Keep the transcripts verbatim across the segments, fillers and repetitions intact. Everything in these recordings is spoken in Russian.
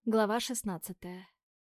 Глава шестнадцатая.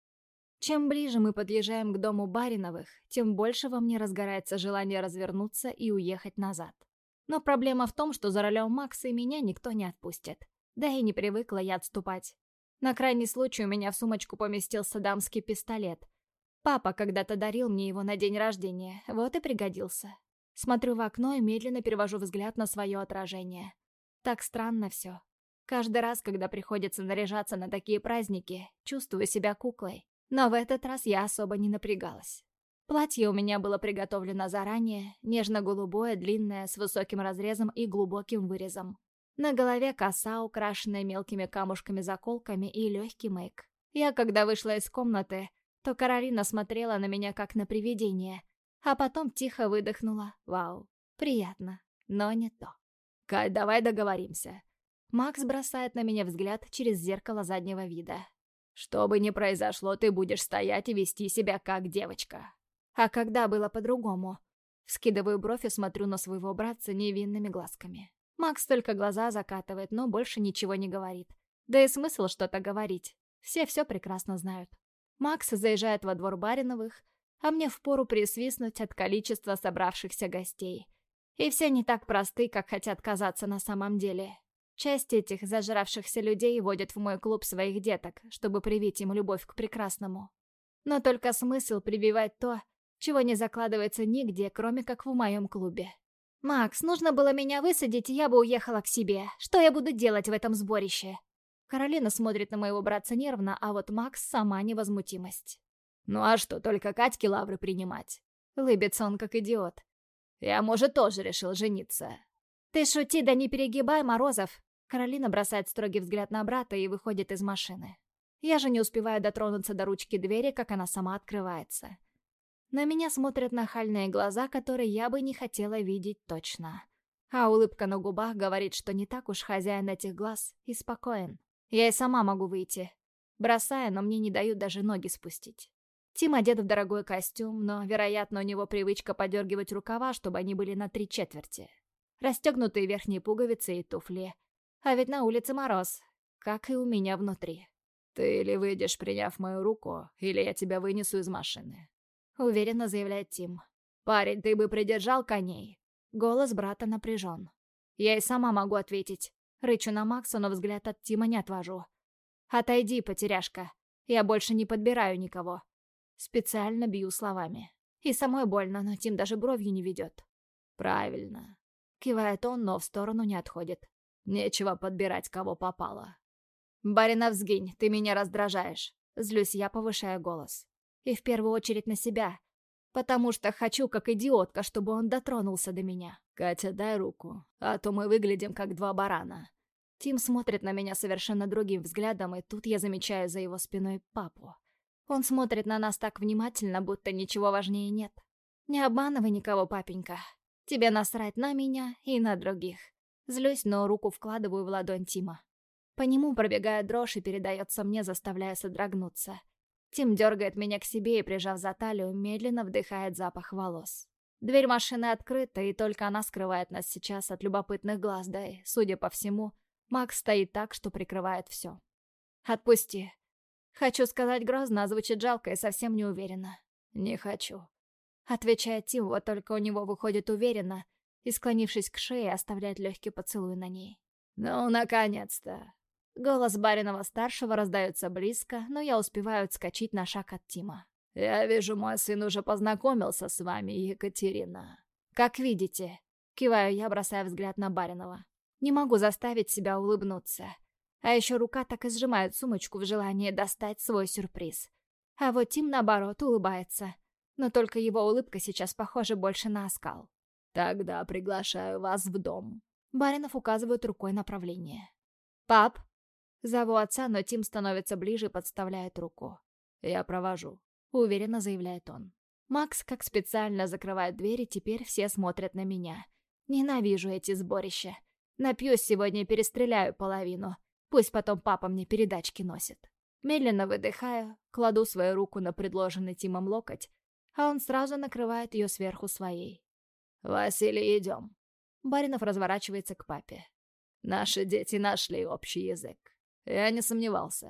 Чем ближе мы подъезжаем к дому Бариновых, тем больше во мне разгорается желание развернуться и уехать назад. Но проблема в том, что за рулем Макса и меня никто не отпустит. Да и не привыкла я отступать. На крайний случай у меня в сумочку поместился дамский пистолет. Папа когда-то дарил мне его на день рождения, вот и пригодился. Смотрю в окно и медленно перевожу взгляд на свое отражение. Так странно все. Каждый раз, когда приходится наряжаться на такие праздники, чувствую себя куклой. Но в этот раз я особо не напрягалась. Платье у меня было приготовлено заранее, нежно-голубое, длинное, с высоким разрезом и глубоким вырезом. На голове коса, украшенная мелкими камушками-заколками, и легкий мейк. Я, когда вышла из комнаты, то Каролина смотрела на меня как на привидение, а потом тихо выдохнула: «Вау, приятно, но не то». «Кать, давай договоримся». Макс бросает на меня взгляд через зеркало заднего вида. «Что бы ни произошло, ты будешь стоять и вести себя как девочка». «А когда было по-другому?» Вскидываю бровь и смотрю на своего братца невинными глазками. Макс только глаза закатывает, но больше ничего не говорит. Да и смысл что-то говорить. Все все прекрасно знают. Макс заезжает во двор Бариновых, а мне впору присвистнуть от количества собравшихся гостей. И все не так просты, как хотят казаться на самом деле. Часть этих зажравшихся людей водят в мой клуб своих деток, чтобы привить им любовь к прекрасному. Но только смысл прививать то, чего не закладывается нигде, кроме как в моем клубе. «Макс, нужно было меня высадить, и я бы уехала к себе. Что я буду делать в этом сборище?» Каролина смотрит на моего братца нервно, а вот Макс — сама невозмутимость. «Ну а что, только Катьке лавры принимать?» Лыбится он как идиот. «Я, может, тоже решил жениться». «Ты шути, да не перегибай, Морозов!» Каролина бросает строгий взгляд на брата и выходит из машины. Я же не успеваю дотронуться до ручки двери, как она сама открывается. На меня смотрят нахальные глаза, которые я бы не хотела видеть точно. А улыбка на губах говорит, что не так уж хозяин этих глаз и спокоен. Я и сама могу выйти. Бросая, но мне не дают даже ноги спустить. Тим одет в дорогой костюм, но, вероятно, у него привычка подергивать рукава, чтобы они были на три четверти. Расстегнутые верхние пуговицы и туфли. А ведь на улице мороз, как и у меня внутри. «Ты или выйдешь, приняв мою руку, или я тебя вынесу из машины», — уверенно заявляет Тим. «Парень, ты бы придержал коней». Голос брата напряжен. Я и сама могу ответить. Рычу на Макса, но взгляд от Тима не отвожу. «Отойди, потеряшка. Я больше не подбираю никого». Специально бью словами. И самой больно, но Тим даже бровью не ведет. «Правильно». Кивает он, но в сторону не отходит. «Нечего подбирать, кого попало». «Баринов, сгинь, ты меня раздражаешь». Злюсь я, повышая голос. И в первую очередь на себя. Потому что хочу, как идиотка, чтобы он дотронулся до меня. «Катя, дай руку, а то мы выглядим как два барана». Тим смотрит на меня совершенно другим взглядом, и тут я замечаю за его спиной папу. Он смотрит на нас так внимательно, будто ничего важнее нет. «Не обманывай никого, папенька. Тебе насрать на меня и на других». Злюсь, но руку вкладываю в ладонь Тима. По нему пробегает дрожь и передается мне, заставляя содрогнуться. Тим дергает меня к себе и, прижав за талию, медленно вдыхает запах волос. Дверь машины открыта, и только она скрывает нас сейчас от любопытных глаз, да и, судя по всему, Макс стоит так, что прикрывает все. «Отпусти». Хочу сказать грозно, а звучит жалко и совсем не уверенно. «Не хочу», — отвечает Тим, вот только у него выходит уверенно, и, склонившись к шее, оставляет легкий поцелуй на ней. «Ну, наконец-то!» Голос Баринова-старшего раздается близко, но я успеваю отскочить на шаг от Тима. «Я вижу, мой сын уже познакомился с вами, Екатерина». «Как видите», — киваю я, бросая взгляд на Баринова. Не могу заставить себя улыбнуться. А еще рука так и сжимает сумочку в желании достать свой сюрприз. А вот Тим, наоборот, улыбается. Но только его улыбка сейчас похожа больше на оскал. «Тогда приглашаю вас в дом». Баринов указывает рукой направление. «Пап!» Зову отца, но Тим становится ближе и подставляет руку. «Я провожу», — уверенно заявляет он. Макс как специально закрывает дверь, и теперь все смотрят на меня. Ненавижу эти сборища. Напьюсь сегодня и перестреляю половину. Пусть потом папа мне передачки носит. Медленно выдыхаю, кладу свою руку на предложенный Тимом локоть, а он сразу накрывает ее сверху своей. «Василий, идем». Баринов разворачивается к папе. «Наши дети нашли общий язык. Я не сомневался».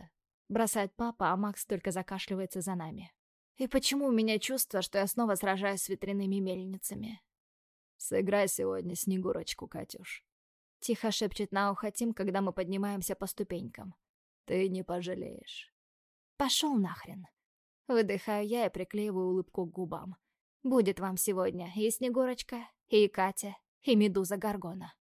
Бросает папа, а Макс только закашливается за нами. И почему у меня чувство, что я снова сражаюсь с ветряными мельницами? Сыграй сегодня Снегурочку, Катюш. Тихо шепчет на ухо Тим, когда мы поднимаемся по ступенькам. Ты не пожалеешь. Пошел нахрен. Выдыхаю я и приклеиваю улыбку к губам. Будет вам сегодня и Снегурочка, и Катя, и Медуза Горгона.